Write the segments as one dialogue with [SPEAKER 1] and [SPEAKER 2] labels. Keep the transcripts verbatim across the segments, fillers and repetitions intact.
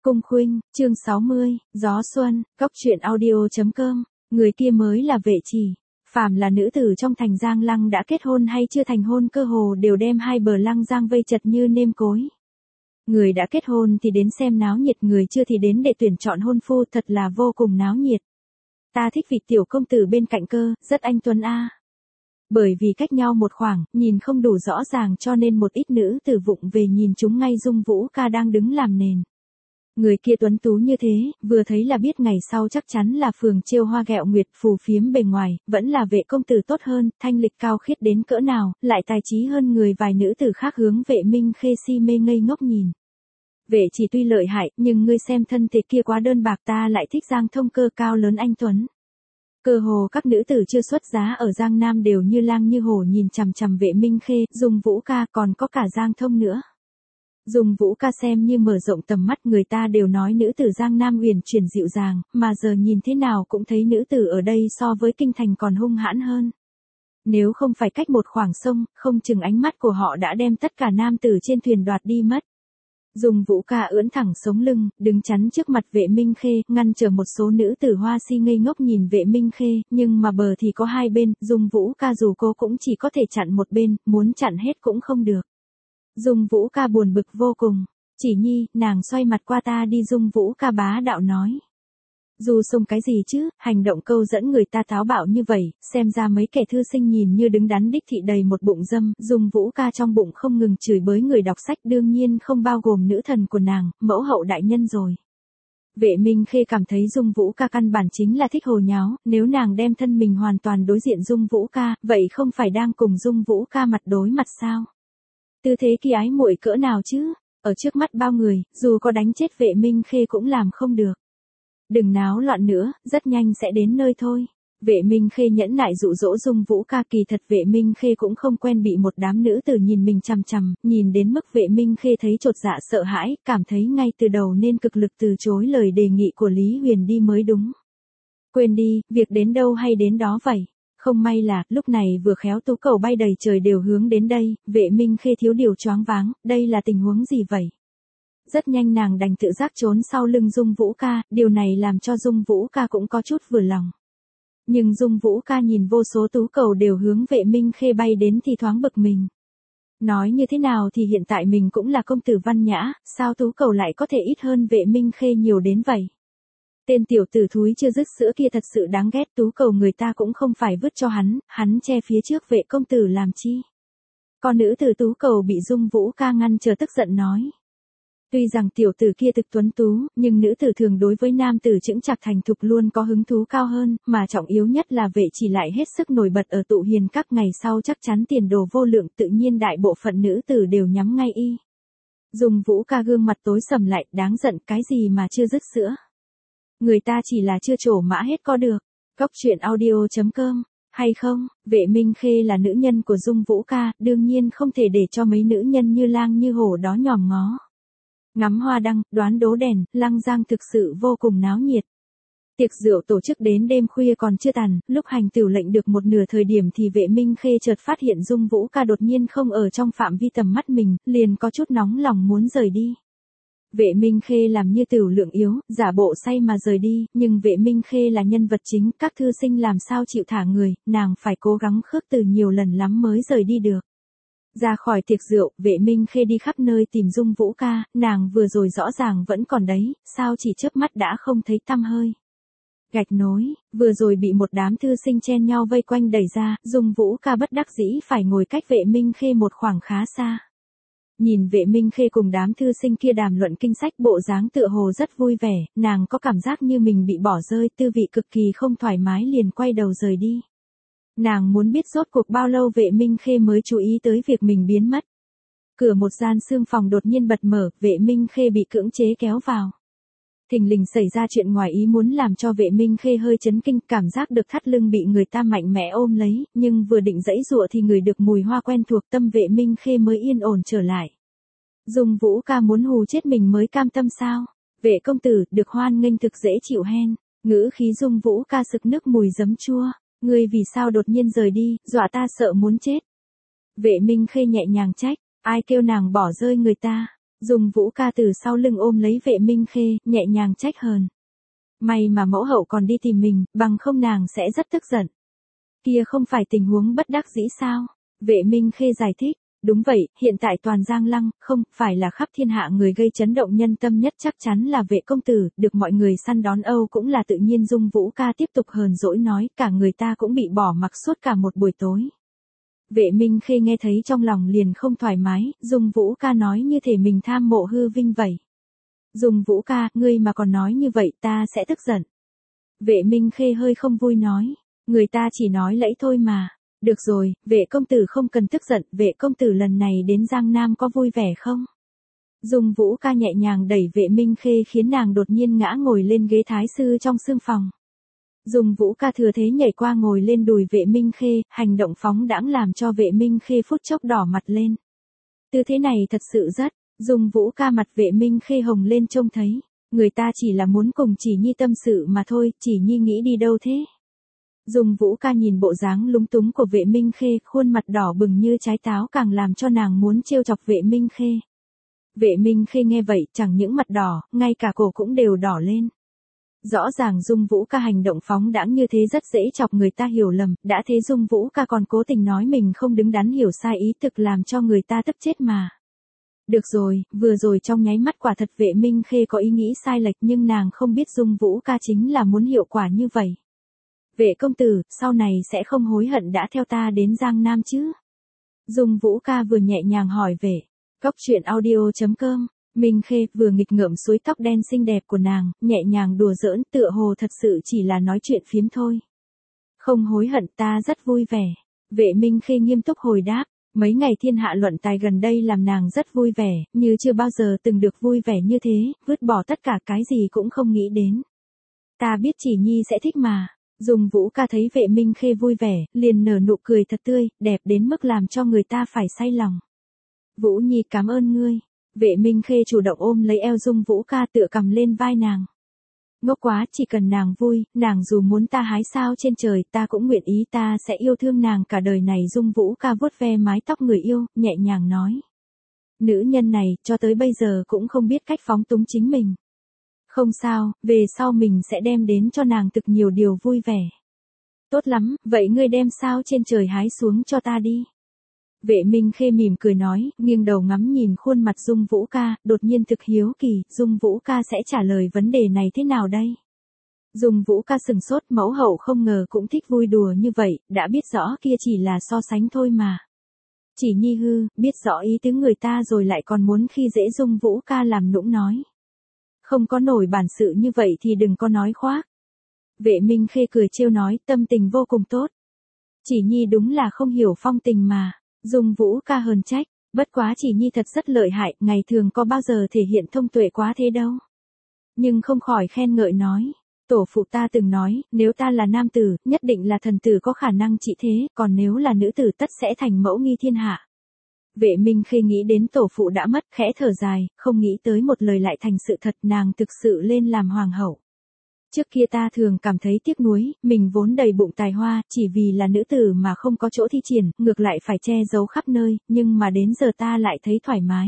[SPEAKER 1] Cung Khuynh, chương sáu mươi, Gió Xuân, Cóc truyện audio chấm com, người kia mới là Vệ Chỉ. Phàm là nữ tử trong thành Giang Lăng đã kết hôn hay chưa thành hôn cơ hồ đều đem hai bờ Lăng Giang vây chật như nêm cối. Người đã kết hôn thì đến xem náo nhiệt, người chưa thì đến để tuyển chọn hôn phu, thật là vô cùng náo nhiệt. Ta thích vị tiểu công tử bên cạnh cơ, rất anh tuấn a. Bởi vì cách nhau một khoảng, nhìn không đủ rõ ràng cho nên một ít nữ tử vụng về nhìn chúng ngay Dung Vũ Ca đang đứng làm nền. Người kia tuấn tú như thế, vừa thấy là biết ngày sau chắc chắn là phường trêu hoa ghẹo nguyệt, phù phiếm bề ngoài, vẫn là Vệ công tử tốt hơn, thanh lịch cao khiết đến cỡ nào, lại tài trí hơn người vài nữ tử khác hướng Vệ Minh Khê si mê ngây ngốc nhìn. Vệ Chỉ tuy lợi hại, nhưng ngươi xem thân thể kia quá đơn bạc, ta lại thích Giang Thông cơ cao lớn anh tuấn. Cơ hồ các nữ tử chưa xuất giá ở Giang Nam đều như lang như hổ nhìn chằm chằm Vệ Minh Khê, Dung Vũ Ca, còn có cả Giang Thông nữa. Dung Vũ Ca xem như mở rộng tầm mắt, người ta đều nói nữ tử Giang Nam uyển chuyển dịu dàng, mà giờ nhìn thế nào cũng thấy nữ tử ở đây so với kinh thành còn hung hãn hơn. Nếu không phải cách một khoảng sông, không chừng ánh mắt của họ đã đem tất cả nam tử trên thuyền đoạt đi mất. Dung Vũ Ca ưỡn thẳng sống lưng, đứng chắn trước mặt Vệ Minh Khê, ngăn trở một số nữ tử hoa si ngây ngốc nhìn Vệ Minh Khê, nhưng mà bờ thì có hai bên, Dung Vũ Ca dù cố cũng chỉ có thể chặn một bên, muốn chặn hết cũng không được. Dung Vũ Ca buồn bực vô cùng. Chỉ Nhi, nàng xoay mặt qua ta đi, Dung Vũ Ca bá đạo nói. Dù xông cái gì chứ, hành động câu dẫn người ta táo bạo như vậy, xem ra mấy kẻ thư sinh nhìn như đứng đắn đích thị đầy một bụng dâm, Dung Vũ Ca trong bụng không ngừng chửi bới người đọc sách, đương nhiên không bao gồm nữ thần của nàng, mẫu hậu đại nhân rồi. Vệ Minh Khê cảm thấy Dung Vũ Ca căn bản chính là thích hồ nháo, nếu nàng đem thân mình hoàn toàn đối diện Dung Vũ Ca, vậy không phải đang cùng Dung Vũ Ca mặt đối mặt sao? Tư thế kia ái muội cỡ nào chứ, ở trước mắt bao người, dù có đánh chết Vệ Minh Khê cũng làm không được. Đừng náo loạn nữa, rất nhanh sẽ đến nơi thôi. Vệ Minh Khê nhẫn nại dụ dỗ Dung Vũ Ca, kỳ thật Vệ Minh Khê cũng không quen bị một đám nữ tử nhìn mình chằm chằm, nhìn đến mức Vệ Minh Khê thấy chột dạ sợ hãi, cảm thấy ngay từ đầu nên cực lực từ chối lời đề nghị của Lý Huyền đi mới đúng. Quên đi, việc đến đâu hay đến đó vậy. Không may là, lúc này vừa khéo tú cầu bay đầy trời đều hướng đến đây, Vệ Minh Khê thiếu điều choáng váng, đây là tình huống gì vậy? Rất nhanh nàng đành tự giác trốn sau lưng Dung Vũ Ca, điều này làm cho Dung Vũ Ca cũng có chút vừa lòng. Nhưng Dung Vũ Ca nhìn vô số tú cầu đều hướng Vệ Minh Khê bay đến thì thoáng bực mình. Nói như thế nào thì hiện tại mình cũng là công tử văn nhã, sao tú cầu lại có thể ít hơn Vệ Minh Khê nhiều đến vậy? Tên tiểu tử thúi chưa dứt sữa kia thật sự đáng ghét, tú cầu người ta cũng không phải vứt cho hắn, hắn che phía trước Vệ công tử làm chi? Con nữ tử tú cầu bị Dung Vũ Ca ngăn chờ tức giận nói. Tuy rằng tiểu tử kia thực tuấn tú, nhưng nữ tử thường đối với nam tử chững chạc thành thục luôn có hứng thú cao hơn, mà trọng yếu nhất là Vệ Chỉ lại hết sức nổi bật ở tụ hiền các, ngày sau chắc chắn tiền đồ vô lượng, tự nhiên đại bộ phận nữ tử đều nhắm ngay y. Dung Vũ Ca gương mặt tối sầm lại, đáng giận, cái gì mà chưa dứt sữa? Người ta chỉ là chưa trổ mã hết có được. Cóc truyện audio chấm com, hay không? Vệ Minh Khê là nữ nhân của Dung Vũ Ca, đương nhiên không thể để cho mấy nữ nhân như lang như hổ đó nhòm ngó. Ngắm hoa đăng, đoán đố đèn, Lăng Giang thực sự vô cùng náo nhiệt. Tiệc rượu tổ chức đến đêm khuya còn chưa tàn, lúc hành tửu lệnh được một nửa thời điểm thì Vệ Minh Khê chợt phát hiện Dung Vũ Ca đột nhiên không ở trong phạm vi tầm mắt mình, liền có chút nóng lòng muốn rời đi. Vệ Minh Khê làm như tửu lượng yếu, giả bộ say mà rời đi, nhưng Vệ Minh Khê là nhân vật chính, các thư sinh làm sao chịu thả người, nàng phải cố gắng khước từ nhiều lần lắm mới rời đi được. Ra khỏi tiệc rượu, Vệ Minh Khê đi khắp nơi tìm Dung Vũ Ca, nàng vừa rồi rõ ràng vẫn còn đấy, sao chỉ chớp mắt đã không thấy tăm hơi. Gạch nối, vừa rồi bị một đám thư sinh chen nhau vây quanh đẩy ra, Dung Vũ Ca bất đắc dĩ phải ngồi cách Vệ Minh Khê một khoảng khá xa. Nhìn Vệ Minh Khê cùng đám thư sinh kia đàm luận kinh sách, bộ dáng tựa hồ rất vui vẻ, nàng có cảm giác như mình bị bỏ rơi, tư vị cực kỳ không thoải mái, liền quay đầu rời đi. Nàng muốn biết rốt cuộc bao lâu Vệ Minh Khê mới chú ý tới việc mình biến mất. Cửa một gian xương phòng đột nhiên bật mở, Vệ Minh Khê bị cưỡng chế kéo vào. Thình lình xảy ra chuyện ngoài ý muốn làm cho Vệ Minh Khê hơi chấn kinh, cảm giác được thắt lưng bị người ta mạnh mẽ ôm lấy, nhưng vừa định giãy giụa thì ngửi được mùi hoa quen thuộc, tâm Vệ Minh Khê mới yên ổn trở lại. Dung Vũ Ca muốn hù chết mình mới cam tâm sao? Vệ công tử, được hoan nghênh thực dễ chịu hen. Ngữ khí Dung Vũ Ca sực nước mùi giấm chua. Ngươi vì sao đột nhiên rời đi, dọa ta sợ muốn chết. Vệ Minh Khê nhẹ nhàng trách, ai kêu nàng bỏ rơi người ta. Dung Vũ ca từ sau lưng ôm lấy Vệ Minh Khê, nhẹ nhàng trách hờn. May mà mẫu hậu còn đi tìm mình, bằng không nàng sẽ rất tức giận. Kia không phải tình huống bất đắc dĩ sao? Vệ Minh Khê giải thích. Đúng vậy, hiện tại toàn Giang Lăng, không phải là khắp thiên hạ người gây chấn động nhân tâm nhất chắc chắn là Vệ công tử, được mọi người săn đón âu cũng là tự nhiên. Dung Vũ ca tiếp tục hờn dỗi nói, cả người ta cũng bị bỏ mặc suốt cả một buổi tối. Vệ Minh Khê nghe thấy trong lòng liền không thoải mái, Dung Vũ ca nói như thể mình tham mộ hư vinh vậy. Dung Vũ ca, ngươi mà còn nói như vậy ta sẽ tức giận. Vệ Minh Khê hơi không vui nói, người ta chỉ nói lẫy thôi mà. Được rồi, Vệ công tử không cần tức giận, Vệ công tử lần này đến Giang Nam có vui vẻ không? Dung Vũ ca nhẹ nhàng đẩy Vệ Minh Khê khiến nàng đột nhiên ngã ngồi lên ghế thái sư trong sương phòng. Dung Vũ ca thừa thế nhảy qua ngồi lên đùi Vệ Minh Khê, hành động phóng đãng làm cho Vệ Minh Khê phút chốc đỏ mặt lên. Tư thế này thật sự rất, Dung Vũ ca mặt Vệ Minh Khê hồng lên trông thấy, người ta chỉ là muốn cùng Chỉ Nhi tâm sự mà thôi, Chỉ Nhi nghĩ đi đâu thế? Dung Vũ ca nhìn bộ dáng lúng túng của Vệ Minh Khê, khuôn mặt đỏ bừng như trái táo càng làm cho nàng muốn trêu chọc Vệ Minh Khê. Vệ Minh Khê nghe vậy, chẳng những mặt đỏ, ngay cả cổ cũng đều đỏ lên. Rõ ràng Dung Vũ ca hành động phóng đãng như thế rất dễ chọc người ta hiểu lầm, đã thế Dung Vũ ca còn cố tình nói mình không đứng đắn hiểu sai ý thực làm cho người ta tức chết mà. Được rồi, vừa rồi trong nháy mắt quả thật Vệ Minh Khê có ý nghĩ sai lệch nhưng nàng không biết Dung Vũ ca chính là muốn hiệu quả như vậy. Vệ công tử, sau này sẽ không hối hận đã theo ta đến Giang Nam chứ? Dung Vũ ca vừa nhẹ nhàng hỏi về. Cốc truyện audio chấm com, Minh Khê vừa nghịch ngợm suối tóc đen xinh đẹp của nàng, nhẹ nhàng đùa giỡn tựa hồ thật sự chỉ là nói chuyện phiếm thôi. Không hối hận ta rất vui vẻ. Vệ Minh Khê nghiêm túc hồi đáp. Mấy ngày thiên hạ luận tài gần đây làm nàng rất vui vẻ, như chưa bao giờ từng được vui vẻ như thế, vứt bỏ tất cả cái gì cũng không nghĩ đến. Ta biết Chỉ Nhi sẽ thích mà. Dung Vũ ca thấy Vệ Minh Khê vui vẻ, liền nở nụ cười thật tươi, đẹp đến mức làm cho người ta phải say lòng. Vũ Nhi cảm ơn ngươi. Vệ Minh Khê chủ động ôm lấy eo Dung Vũ ca tựa cầm lên vai nàng. Ngốc quá, chỉ cần nàng vui, nàng dù muốn ta hái sao trên trời ta cũng nguyện ý, ta sẽ yêu thương nàng cả đời này. Dung Vũ ca vuốt ve mái tóc người yêu, nhẹ nhàng nói. Nữ nhân này, cho tới bây giờ cũng không biết cách phóng túng chính mình. Không sao, về sau mình sẽ đem đến cho nàng thực nhiều điều vui vẻ. Tốt lắm, vậy ngươi đem sao trên trời hái xuống cho ta đi. Vệ Minh Khê mỉm cười nói, nghiêng đầu ngắm nhìn khuôn mặt Dung Vũ ca, đột nhiên thực hiếu kỳ, Dung Vũ ca sẽ trả lời vấn đề này thế nào đây? Dung Vũ ca sừng sốt, mẫu hậu không ngờ cũng thích vui đùa như vậy, đã biết rõ kia chỉ là so sánh thôi mà. Chỉ Nhi hư, biết rõ ý tứ người ta rồi lại còn muốn khi dễ Dung Vũ ca làm nũng nói. Không có nổi bản sự như vậy thì đừng có nói khoác. Vệ Minh Khê cười trêu nói, tâm tình vô cùng tốt. Chỉ Nhi đúng là không hiểu phong tình mà. Dung Vũ ca hờn trách, bất quá Chỉ Nhi thật rất lợi hại, ngày thường có bao giờ thể hiện thông tuệ quá thế đâu. Nhưng không khỏi khen ngợi nói, tổ phụ ta từng nói, nếu ta là nam tử, nhất định là thần tử có khả năng trị thế, còn nếu là nữ tử tất sẽ thành mẫu nghi thiên hạ. Vệ Minh Khê nghĩ đến tổ phụ đã mất, khẽ thở dài, không nghĩ tới một lời lại thành sự thật, nàng thực sự lên làm hoàng hậu. Trước kia ta thường cảm thấy tiếc nuối, mình vốn đầy bụng tài hoa, chỉ vì là nữ tử mà không có chỗ thi triển, ngược lại phải che giấu khắp nơi, nhưng mà đến giờ ta lại thấy thoải mái.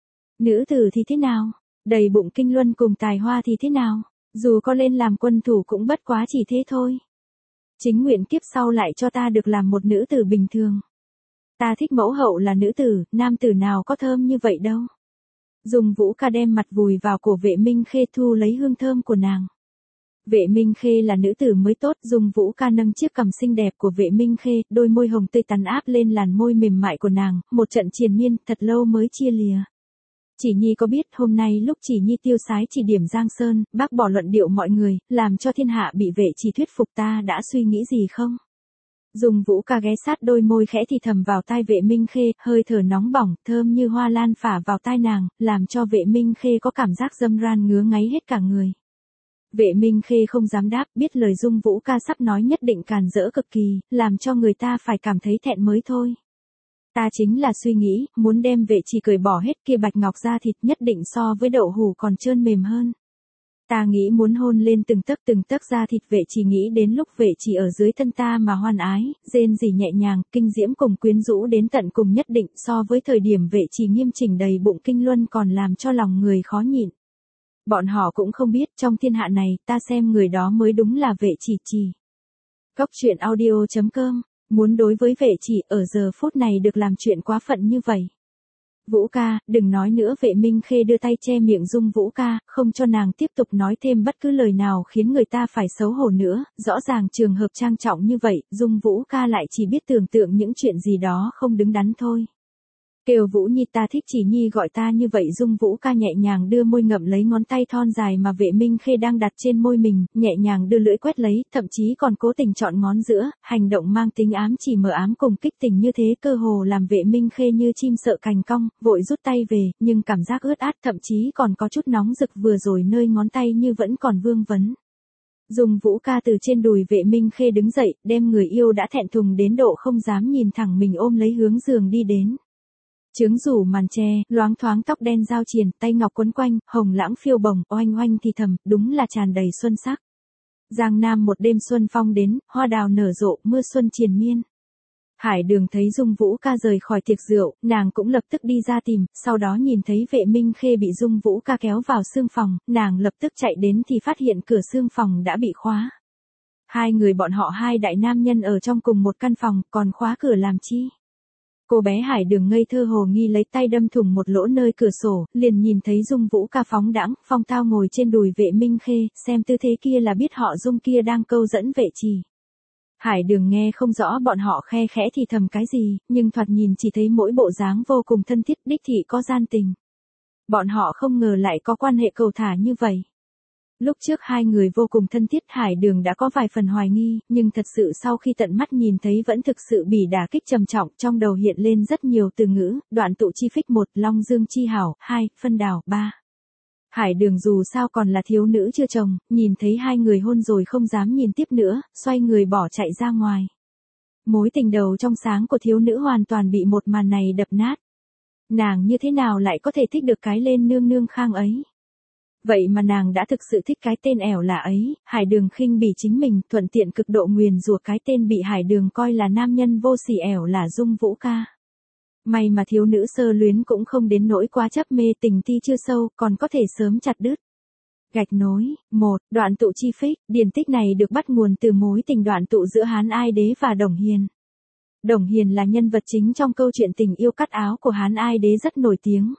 [SPEAKER 1] Nữ tử thì thế nào? Đầy bụng kinh luân cùng tài hoa thì thế nào? Dù có lên làm quân thủ cũng bất quá chỉ thế thôi. Chính nguyện kiếp sau lại cho ta được làm một nữ tử bình thường. Ta thích mẫu hậu là nữ tử, nam tử nào có thơm như vậy đâu. Dung Vũ ca đem mặt vùi vào cổ Vệ Minh Khê thu lấy hương thơm của nàng. Vệ Minh Khê là nữ tử mới tốt, Dung Vũ ca nâng chiếc cằm xinh đẹp của Vệ Minh Khê, đôi môi hồng tươi tắn áp lên làn môi mềm mại của nàng, một trận triền miên, thật lâu mới chia lìa. Chỉ Nhi có biết hôm nay lúc Chỉ Nhi tiêu sái chỉ điểm Giang Sơn, bác bỏ luận điệu mọi người, làm cho thiên hạ bị Vệ Chỉ thuyết phục ta đã suy nghĩ gì không? Dung Vũ ca ghé sát đôi môi khẽ thì thầm vào tai Vệ Minh Khê, hơi thở nóng bỏng, thơm như hoa lan phả vào tai nàng, làm cho Vệ Minh Khê có cảm giác dâm ran ngứa ngáy hết cả người. Vệ Minh Khê không dám đáp, biết lời Dung Vũ ca sắp nói nhất định càn rỡ cực kỳ, làm cho người ta phải cảm thấy thẹn mới thôi. Ta chính là suy nghĩ, muốn đem Vệ Chỉ cởi bỏ hết kia bạch ngọc ra thịt nhất định so với đậu hũ còn trơn mềm hơn. Ta nghĩ muốn hôn lên từng tấc từng tấc da thịt vệ chỉ nghĩ đến lúc vệ chỉ ở dưới thân ta mà hoan ái, rên rỉ nhẹ nhàng, kinh diễm cùng quyến rũ đến tận cùng nhất định so với thời điểm vệ chỉ nghiêm chỉnh đầy bụng kinh luân còn làm cho lòng người khó nhịn. Bọn họ cũng không biết trong thiên hạ này ta xem người đó mới đúng là vệ chỉ chỉ. Góc truyện audio chấm com, muốn đối với vệ chỉ ở giờ phút này được làm chuyện quá phận như vậy. Vũ ca, đừng nói nữa. Vệ Minh Khê đưa tay che miệng Dung Vũ ca, không cho nàng tiếp tục nói thêm bất cứ lời nào khiến người ta phải xấu hổ nữa, rõ ràng trường hợp trang trọng như vậy, Dung Vũ ca lại chỉ biết tưởng tượng những chuyện gì đó không đứng đắn thôi. Kêu Vũ Nhi, ta thích chỉ Nhi gọi ta như vậy. Dung Vũ ca nhẹ nhàng đưa môi ngậm lấy ngón tay thon dài mà Vệ Minh Khê đang đặt trên môi mình, nhẹ nhàng đưa lưỡi quét lấy, thậm chí còn cố tình chọn ngón giữa, hành động mang tính ám chỉ mờ ám cùng kích tình như thế cơ hồ làm Vệ Minh Khê như chim sợ cành cong, vội rút tay về, nhưng cảm giác ướt át thậm chí còn có chút nóng rực vừa rồi nơi ngón tay như vẫn còn vương vấn. Dung Vũ ca từ trên đùi Vệ Minh Khê đứng dậy, đem người yêu đã thẹn thùng đến độ không dám nhìn thẳng mình ôm lấy hướng giường đi đến. Trướng rủ màn tre, loáng thoáng tóc đen giao triền, tay ngọc quấn quanh, hồng lãng phiêu bồng, oanh oanh thì thầm, đúng là tràn đầy xuân sắc. Giang Nam một đêm xuân phong đến, hoa đào nở rộ, mưa xuân triền miên. Hải Đường thấy Dung Vũ ca rời khỏi tiệc rượu, nàng cũng lập tức đi ra tìm, sau đó nhìn thấy Vệ Minh Khê bị Dung Vũ ca kéo vào xương phòng, nàng lập tức chạy đến thì phát hiện cửa xương phòng đã bị khóa. Hai người bọn họ hai đại nam nhân ở trong cùng một căn phòng, còn khóa cửa làm chi? Cô bé Hải Đường ngây thơ hồ nghi lấy tay đâm thủng một lỗ nơi cửa sổ, liền nhìn thấy Dung Vũ ca phóng đãng, phong tao ngồi trên đùi Vệ Minh Khê, xem tư thế kia là biết họ Dung kia đang câu dẫn vệ trì. Hải Đường nghe không rõ bọn họ khe khẽ thì thầm cái gì, nhưng thoạt nhìn chỉ thấy mỗi bộ dáng vô cùng thân thiết, đích thị có gian tình. Bọn họ không ngờ lại có quan hệ cầu thả như vậy. Lúc trước hai người vô cùng thân thiết, Hải Đường đã có vài phần hoài nghi, nhưng thật sự sau khi tận mắt nhìn thấy vẫn thực sự bị đả kích trầm trọng, trong đầu hiện lên rất nhiều từ ngữ, đoạn tụ chi phích một, long dương chi hảo, hai, phân đào, ba. Hải Đường dù sao còn là thiếu nữ chưa chồng, nhìn thấy hai người hôn rồi không dám nhìn tiếp nữa, xoay người bỏ chạy ra ngoài. Mối tình đầu trong sáng của thiếu nữ hoàn toàn bị một màn này đập nát. Nàng như thế nào lại có thể thích được cái lên nương nương khang ấy? Vậy mà nàng đã thực sự thích cái tên ẻo lả ấy. Hải Đường khinh bỉ chính mình, thuận tiện cực độ nguyền rủa cái tên bị Hải Đường coi là nam nhân vô sỉ ẻo lả Dung Vũ ca. May mà thiếu nữ sơ luyến cũng không đến nỗi quá chấp mê, tình ti chưa sâu, còn có thể sớm chặt đứt. Gạch nối, một, đoạn tụ chi phích, điển tích này được bắt nguồn từ mối tình đoạn tụ giữa Hán Ai Đế và Đồng Hiền. Đồng Hiền là nhân vật chính trong câu chuyện tình yêu cắt áo của Hán Ai Đế rất nổi tiếng.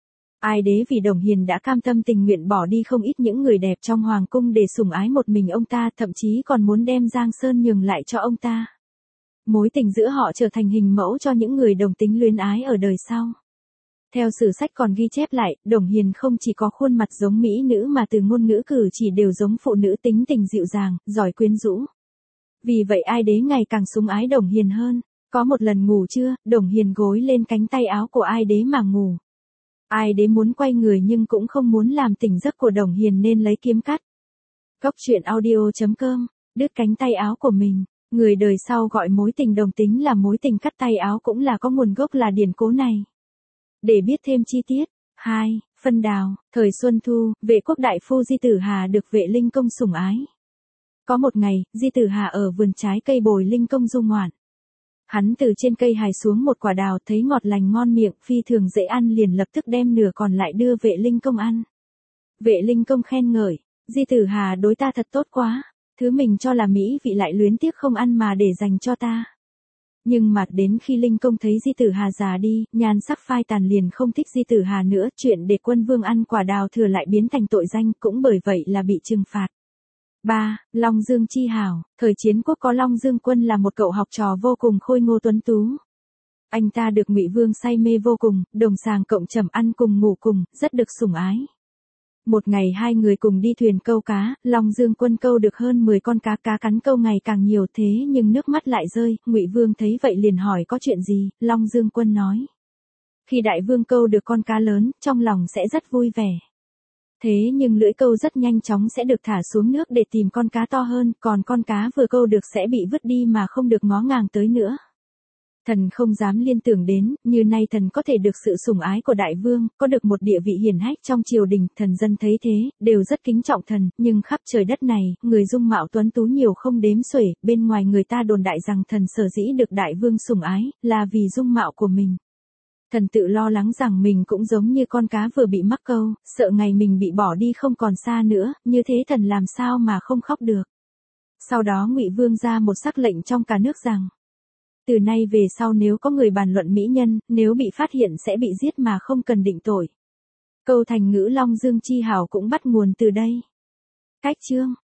[SPEAKER 1] Ai Đế vì Đồng Hiền đã cam tâm tình nguyện bỏ đi không ít những người đẹp trong hoàng cung để sủng ái một mình ông ta, thậm chí còn muốn đem Giang Sơn nhường lại cho ông ta. Mối tình giữa họ trở thành hình mẫu cho những người đồng tính luyến ái ở đời sau. Theo sử sách còn ghi chép lại, Đồng Hiền không chỉ có khuôn mặt giống mỹ nữ mà từ ngôn ngữ cử chỉ đều giống phụ nữ, tính tình dịu dàng, giỏi quyến rũ. Vì vậy Ai Đế ngày càng sủng ái Đồng Hiền hơn. Có một lần ngủ trưa, Đồng Hiền gối lên cánh tay áo của Ai Đế mà ngủ. Ai Đế muốn quay người nhưng cũng không muốn làm tỉnh giấc của Đồng Hiền nên lấy kiếm cắt. Góc truyện audio chấm com, đứt cánh tay áo của mình. Người đời sau gọi mối tình đồng tính là mối tình cắt tay áo cũng là có nguồn gốc là điển cố này. Để biết thêm chi tiết. hai. Phân đào, thời Xuân Thu, Vệ quốc đại phu Di Tử Hà được Vệ Linh Công sủng ái. Có một ngày, Di Tử Hà ở vườn trái cây bồi Linh Công du ngoạn. Hắn từ trên cây hái xuống một quả đào, thấy ngọt lành ngon miệng, phi thường dễ ăn, liền lập tức đem nửa còn lại đưa Vệ Linh Công ăn. Vệ Linh Công khen ngợi, Di Tử Hà đối ta thật tốt quá, thứ mình cho là mỹ vị lại luyến tiếc không ăn mà để dành cho ta. Nhưng mà đến khi Linh Công thấy Di Tử Hà già đi, nhan sắc phai tàn, liền không thích Di Tử Hà nữa, chuyện để quân vương ăn quả đào thừa lại biến thành tội danh, cũng bởi vậy là bị trừng phạt. ba. Long Dương chi hảo, thời Chiến Quốc có Long Dương Quân là một cậu học trò vô cùng khôi ngô tuấn tú. Anh ta được Ngụy Vương say mê vô cùng, đồng sàng cộng trầm, ăn cùng ngủ cùng, rất được sủng ái. Một ngày hai người cùng đi thuyền câu cá, Long Dương Quân câu được hơn mười con cá, cá cắn câu ngày càng nhiều, thế nhưng nước mắt lại rơi. Ngụy Vương thấy vậy liền hỏi có chuyện gì. Long Dương Quân nói, khi đại vương câu được con cá lớn, trong lòng sẽ rất vui vẻ. Thế nhưng lưỡi câu rất nhanh chóng sẽ được thả xuống nước để tìm con cá to hơn, còn con cá vừa câu được sẽ bị vứt đi mà không được ngó ngàng tới nữa. Thần không dám liên tưởng đến, như nay thần có thể được sự sủng ái của đại vương, có được một địa vị hiển hách trong triều đình, thần dân thấy thế, đều rất kính trọng thần, nhưng khắp trời đất này, người dung mạo tuấn tú nhiều không đếm xuể, bên ngoài người ta đồn đại rằng thần sở dĩ được đại vương sủng ái, là vì dung mạo của mình. Thần tự lo lắng rằng mình cũng giống như con cá vừa bị mắc câu, sợ ngày mình bị bỏ đi không còn xa nữa, như thế thần làm sao mà không khóc được. Sau đó Ngụy Vương ra một sắc lệnh trong cả nước rằng, từ nay về sau nếu có người bàn luận mỹ nhân, nếu bị phát hiện sẽ bị giết mà không cần định tội. Câu thành ngữ Long Dương chi hảo cũng bắt nguồn từ đây. Cách chương